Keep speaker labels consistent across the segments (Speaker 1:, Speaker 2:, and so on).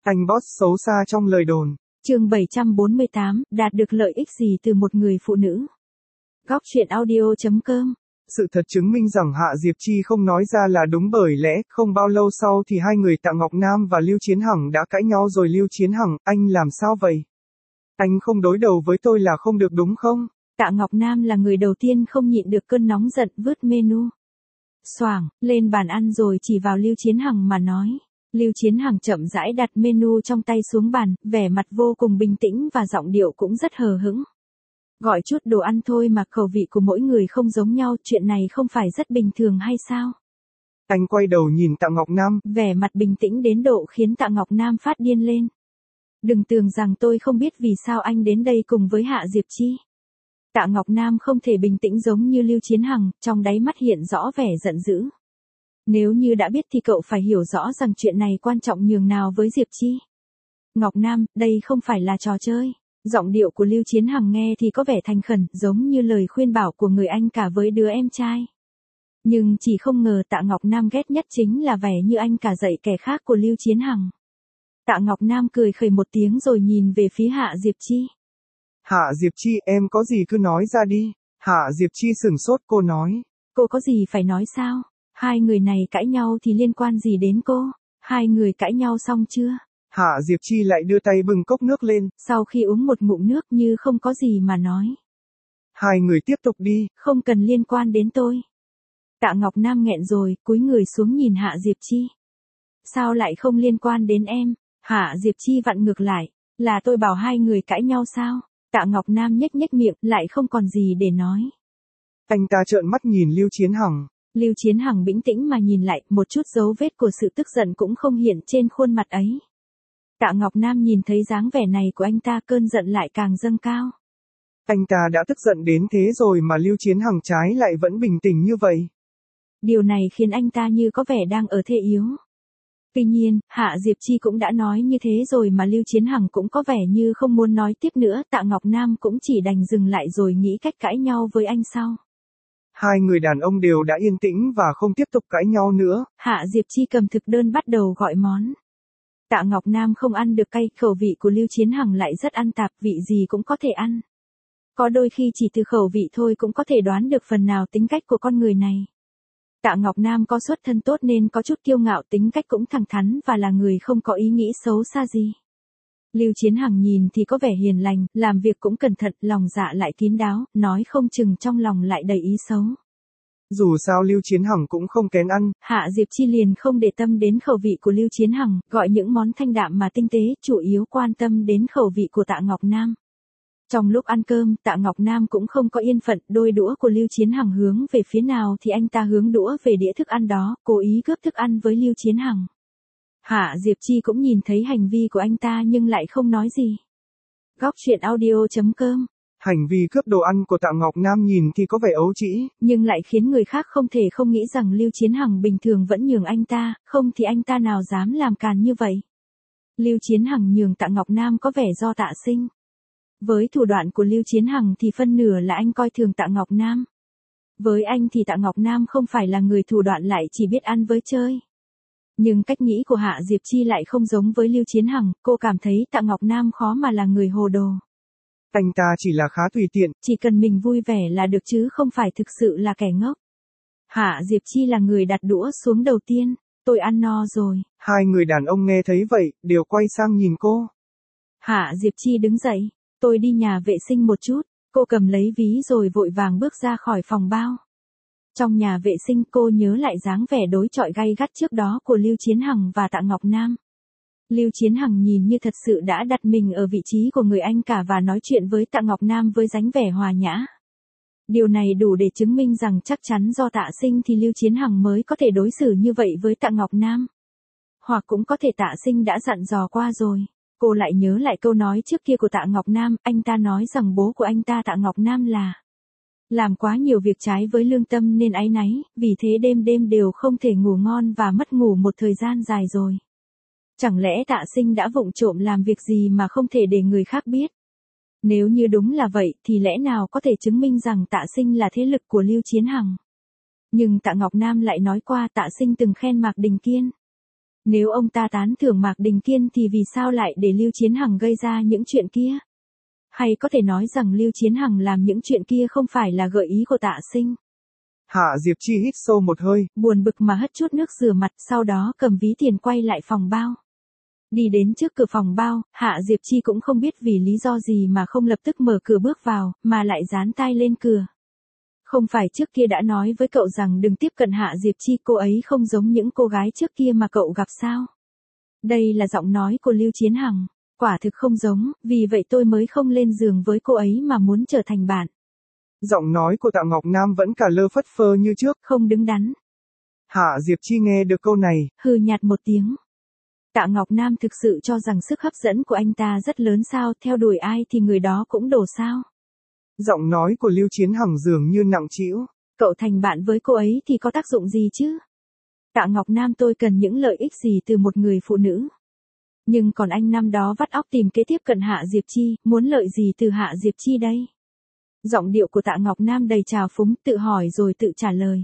Speaker 1: Anh boss xấu xa trong lời đồn.
Speaker 2: Chương 748, đạt được lợi ích gì từ một người phụ nữ? Góc truyện audio.com.
Speaker 1: Sự thật chứng minh rằng Hạ Diệp Chi không nói ra là đúng, bởi lẽ không bao lâu sau thì hai người Tạ Ngọc Nam và Lưu Chiến Hằng đã cãi nhau rồi. Lưu Chiến Hằng, anh làm sao vậy? Anh không đối đầu với tôi là không được đúng không?
Speaker 2: Tạ Ngọc Nam là người đầu tiên không nhịn được cơn nóng giận, vứt menu xoàng lên bàn ăn rồi chỉ vào Lưu Chiến Hằng mà nói. Lưu Chiến Hằng chậm rãi đặt menu trong tay xuống bàn, vẻ mặt vô cùng bình tĩnh và giọng điệu cũng rất hờ hững. Gọi chút đồ ăn thôi mà khẩu vị của mỗi người không giống nhau, chuyện này không phải rất bình thường hay sao?
Speaker 1: Anh quay đầu nhìn Tạ Ngọc Nam,
Speaker 2: vẻ mặt bình tĩnh đến độ khiến Tạ Ngọc Nam phát điên lên. Đừng tưởng rằng tôi không biết vì sao anh đến đây cùng với Hạ Diệp Chi. Tạ Ngọc Nam không thể bình tĩnh giống như Lưu Chiến Hằng, trong đáy mắt hiện rõ vẻ giận dữ. Nếu như đã biết thì cậu phải hiểu rõ rằng chuyện này quan trọng nhường nào với Diệp Chi. Ngọc Nam, đây không phải là trò chơi. Giọng điệu của Lưu Chiến Hằng nghe thì có vẻ thành khẩn, giống như lời khuyên bảo của người anh cả với đứa em trai. Nhưng chỉ không ngờ Tạ Ngọc Nam ghét nhất chính là vẻ như anh cả dạy kẻ khác của Lưu Chiến Hằng. Tạ Ngọc Nam cười khẩy một tiếng rồi nhìn về phía Hạ Diệp Chi.
Speaker 1: Hạ Diệp Chi, em có gì cứ nói ra đi. Hạ Diệp Chi sửng sốt, cô nói.
Speaker 2: Cô có gì phải nói sao? Hai người này cãi nhau thì liên quan gì đến cô? Hai người cãi nhau xong chưa?
Speaker 1: Hạ Diệp Chi lại đưa tay bưng cốc nước lên.
Speaker 2: Sau khi uống một ngụm nước như không có gì mà nói.
Speaker 1: Hai người tiếp tục đi.
Speaker 2: Không cần liên quan đến tôi. Tạ Ngọc Nam nghẹn rồi, cúi người xuống nhìn Hạ Diệp Chi. Sao lại không liên quan đến em? Hạ Diệp Chi vặn ngược lại. Là tôi bảo hai người cãi nhau sao? Tạ Ngọc Nam nhếch nhếch miệng, lại không còn gì để nói.
Speaker 1: Anh ta trợn mắt nhìn Lưu Chiến Hằng.
Speaker 2: Lưu Chiến Hằng bình tĩnh mà nhìn lại, một chút dấu vết của sự tức giận cũng không hiện trên khuôn mặt ấy. Tạ Ngọc Nam nhìn thấy dáng vẻ này của anh ta, cơn giận lại càng dâng cao.
Speaker 1: Anh ta đã tức giận đến thế rồi mà Lưu Chiến Hằng trái lại vẫn bình tĩnh như vậy.
Speaker 2: Điều này khiến anh ta như có vẻ đang ở thế yếu. Tuy nhiên, Hạ Diệp Chi cũng đã nói như thế rồi mà Lưu Chiến Hằng cũng có vẻ như không muốn nói tiếp nữa. Tạ Ngọc Nam cũng chỉ đành dừng lại rồi nghĩ cách cãi nhau với anh sau.
Speaker 1: Hai người đàn ông đều đã yên tĩnh và không tiếp tục cãi nhau nữa.
Speaker 2: Hạ Diệp Chi cầm thực đơn bắt đầu gọi món. Tạ Ngọc Nam không ăn được cay, khẩu vị của Lưu Chiến Hằng lại rất ăn tạp, vị gì cũng có thể ăn. Có đôi khi chỉ từ khẩu vị thôi cũng có thể đoán được phần nào tính cách của con người này. Tạ Ngọc Nam có xuất thân tốt nên có chút kiêu ngạo, tính cách cũng thẳng thắn và là người không có ý nghĩ xấu xa gì. Lưu Chiến Hằng nhìn thì có vẻ hiền lành, làm việc cũng cẩn thận, lòng dạ lại kín đáo, nói không chừng trong lòng lại đầy ý xấu.
Speaker 1: Dù sao Lưu Chiến Hằng cũng không kén ăn.
Speaker 2: Hạ Diệp Chi liền không để tâm đến khẩu vị của Lưu Chiến Hằng, gọi những món thanh đạm mà tinh tế, chủ yếu quan tâm đến khẩu vị của Tạ Ngọc Nam. Trong lúc ăn cơm, Tạ Ngọc Nam cũng không có yên phận, đôi đũa của Lưu Chiến Hằng hướng về phía nào thì anh ta hướng đũa về đĩa thức ăn đó, cố ý cướp thức ăn với Lưu Chiến Hằng. Hạ Diệp Chi cũng nhìn thấy hành vi của anh ta nhưng lại không nói gì. Góc truyện audio.com.
Speaker 1: Hành vi cướp đồ ăn của Tạ Ngọc Nam nhìn thì có vẻ ấu trĩ,
Speaker 2: nhưng lại khiến người khác không thể không nghĩ rằng Lưu Chiến Hằng bình thường vẫn nhường anh ta, không thì anh ta nào dám làm càn như vậy. Lưu Chiến Hằng nhường Tạ Ngọc Nam có vẻ do Tạ Sinh. Với thủ đoạn của Lưu Chiến Hằng thì phân nửa là anh coi thường Tạ Ngọc Nam. Với anh thì Tạ Ngọc Nam không phải là người thủ đoạn, lại chỉ biết ăn với chơi. Nhưng cách nghĩ của Hạ Diệp Chi lại không giống với Lưu Chiến Hằng, cô cảm thấy Tạ Ngọc Nam khó mà là người hồ đồ.
Speaker 1: Anh ta chỉ là khá tùy tiện.
Speaker 2: Chỉ cần mình vui vẻ là được chứ không phải thực sự là kẻ ngốc. Hạ Diệp Chi là người đặt đũa xuống đầu tiên. Tôi ăn no rồi.
Speaker 1: Hai người đàn ông nghe thấy vậy, đều quay sang nhìn cô.
Speaker 2: Hạ Diệp Chi đứng dậy. Tôi đi nhà vệ sinh một chút. Cô cầm lấy ví rồi vội vàng bước ra khỏi phòng bao. Trong nhà vệ sinh cô nhớ lại dáng vẻ đối chọi gay gắt trước đó của Lưu Chiến Hằng và Tạ Ngọc Nam. Lưu Chiến Hằng nhìn như thật sự đã đặt mình ở vị trí của người anh cả và nói chuyện với Tạ Ngọc Nam với dáng vẻ hòa nhã. Điều này đủ để chứng minh rằng chắc chắn do Tạ Sinh thì Lưu Chiến Hằng mới có thể đối xử như vậy với Tạ Ngọc Nam. Hoặc cũng có thể Tạ Sinh đã dặn dò qua rồi. Cô lại nhớ lại câu nói trước kia của Tạ Ngọc Nam, anh ta nói rằng bố của anh ta Tạ Ngọc Nam là làm quá nhiều việc trái với lương tâm nên áy náy, vì thế đêm đêm đều không thể ngủ ngon và mất ngủ một thời gian dài rồi. Chẳng lẽ Tạ Sinh đã vụng trộm làm việc gì mà không thể để người khác biết? Nếu như đúng là vậy thì lẽ nào có thể chứng minh rằng Tạ Sinh là thế lực của Lưu Chiến Hằng? Nhưng Tạ Ngọc Nam lại nói qua Tạ Sinh từng khen Mạc Đình Kiên. Nếu ông ta tán thưởng Mạc Đình Kiên thì vì sao lại để Lưu Chiến Hằng gây ra những chuyện kia? Hay có thể nói rằng Lưu Chiến Hằng làm những chuyện kia không phải là gợi ý của Tạ Sinh?
Speaker 1: Hạ Diệp Chi hít sâu một hơi,
Speaker 2: buồn bực mà hất chút nước rửa mặt, sau đó cầm ví tiền quay lại phòng bao. Đi đến trước cửa phòng bao, Hạ Diệp Chi cũng không biết vì lý do gì mà không lập tức mở cửa bước vào, mà lại dán tai lên cửa. Không phải trước kia đã nói với cậu rằng đừng tiếp cận Hạ Diệp Chi, cô ấy không giống những cô gái trước kia mà cậu gặp sao? Đây là giọng nói của Lưu Chiến Hằng. Quả thực không giống, vì vậy tôi mới không lên giường với cô ấy mà muốn trở thành bạn.
Speaker 1: Giọng nói của Tạ Ngọc Nam vẫn cả lơ phất phơ như trước.
Speaker 2: Không đứng đắn.
Speaker 1: Hạ Diệp Chi nghe được câu này,
Speaker 2: hừ nhạt một tiếng. Tạ Ngọc Nam thực sự cho rằng sức hấp dẫn của anh ta rất lớn sao, theo đuổi ai thì người đó cũng đổ sao.
Speaker 1: Giọng nói của Lưu Chiến Hằng dường như nặng trĩu.
Speaker 2: Cậu thành bạn với cô ấy thì có tác dụng gì chứ? Tạ Ngọc Nam, tôi cần những lợi ích gì từ một người phụ nữ? Nhưng còn anh năm đó vắt óc tìm kế tiếp cận Hạ Diệp Chi, muốn lợi gì từ Hạ Diệp Chi đây? Giọng điệu của Tạ Ngọc Nam đầy trào phúng, tự hỏi rồi tự trả lời.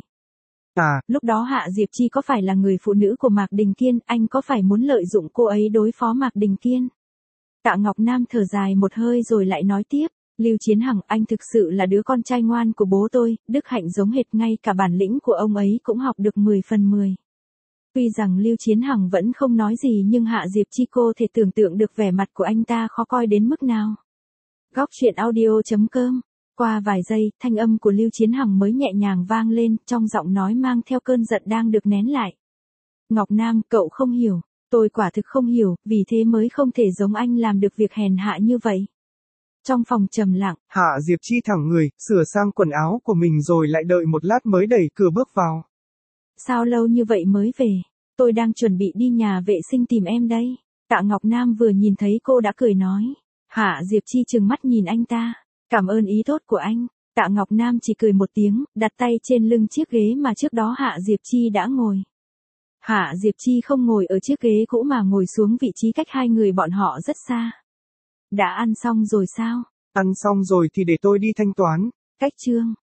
Speaker 2: Lúc đó Hạ Diệp Chi có phải là người phụ nữ của Mạc Đình Kiên, anh có phải muốn lợi dụng cô ấy đối phó Mạc Đình Kiên? Tạ Ngọc Nam thở dài một hơi rồi lại nói tiếp, Lưu Chiến Hằng, anh thực sự là đứa con trai ngoan của bố tôi, đức hạnh giống hệt, ngay cả bản lĩnh của ông ấy cũng học được 10 phần 10. Tuy rằng Lưu Chiến Hằng vẫn không nói gì nhưng Hạ Diệp Chi cô thể tưởng tượng được vẻ mặt của anh ta khó coi đến mức nào. Góc truyện audio.com. Qua vài giây, thanh âm của Lưu Chiến Hằng mới nhẹ nhàng vang lên, trong giọng nói mang theo cơn giận đang được nén lại. Ngọc Nam, cậu không hiểu, tôi quả thực không hiểu, vì thế mới không thể giống anh làm được việc hèn hạ như vậy. Trong phòng trầm lặng,
Speaker 1: Hạ Diệp Chi thẳng người, sửa sang quần áo của mình rồi lại đợi một lát mới đẩy cửa bước vào.
Speaker 2: Sao lâu như vậy mới về? Tôi đang chuẩn bị đi nhà vệ sinh tìm em đây. Tạ Ngọc Nam vừa nhìn thấy cô đã cười nói. Hạ Diệp Chi trừng mắt nhìn anh ta. Cảm ơn ý tốt của anh. Tạ Ngọc Nam chỉ cười một tiếng, đặt tay trên lưng chiếc ghế mà trước đó Hạ Diệp Chi đã ngồi. Hạ Diệp Chi không ngồi ở chiếc ghế cũ mà ngồi xuống vị trí cách hai người bọn họ rất xa. Đã ăn xong rồi sao?
Speaker 1: Ăn xong rồi thì để tôi đi thanh toán.
Speaker 2: Cách chương.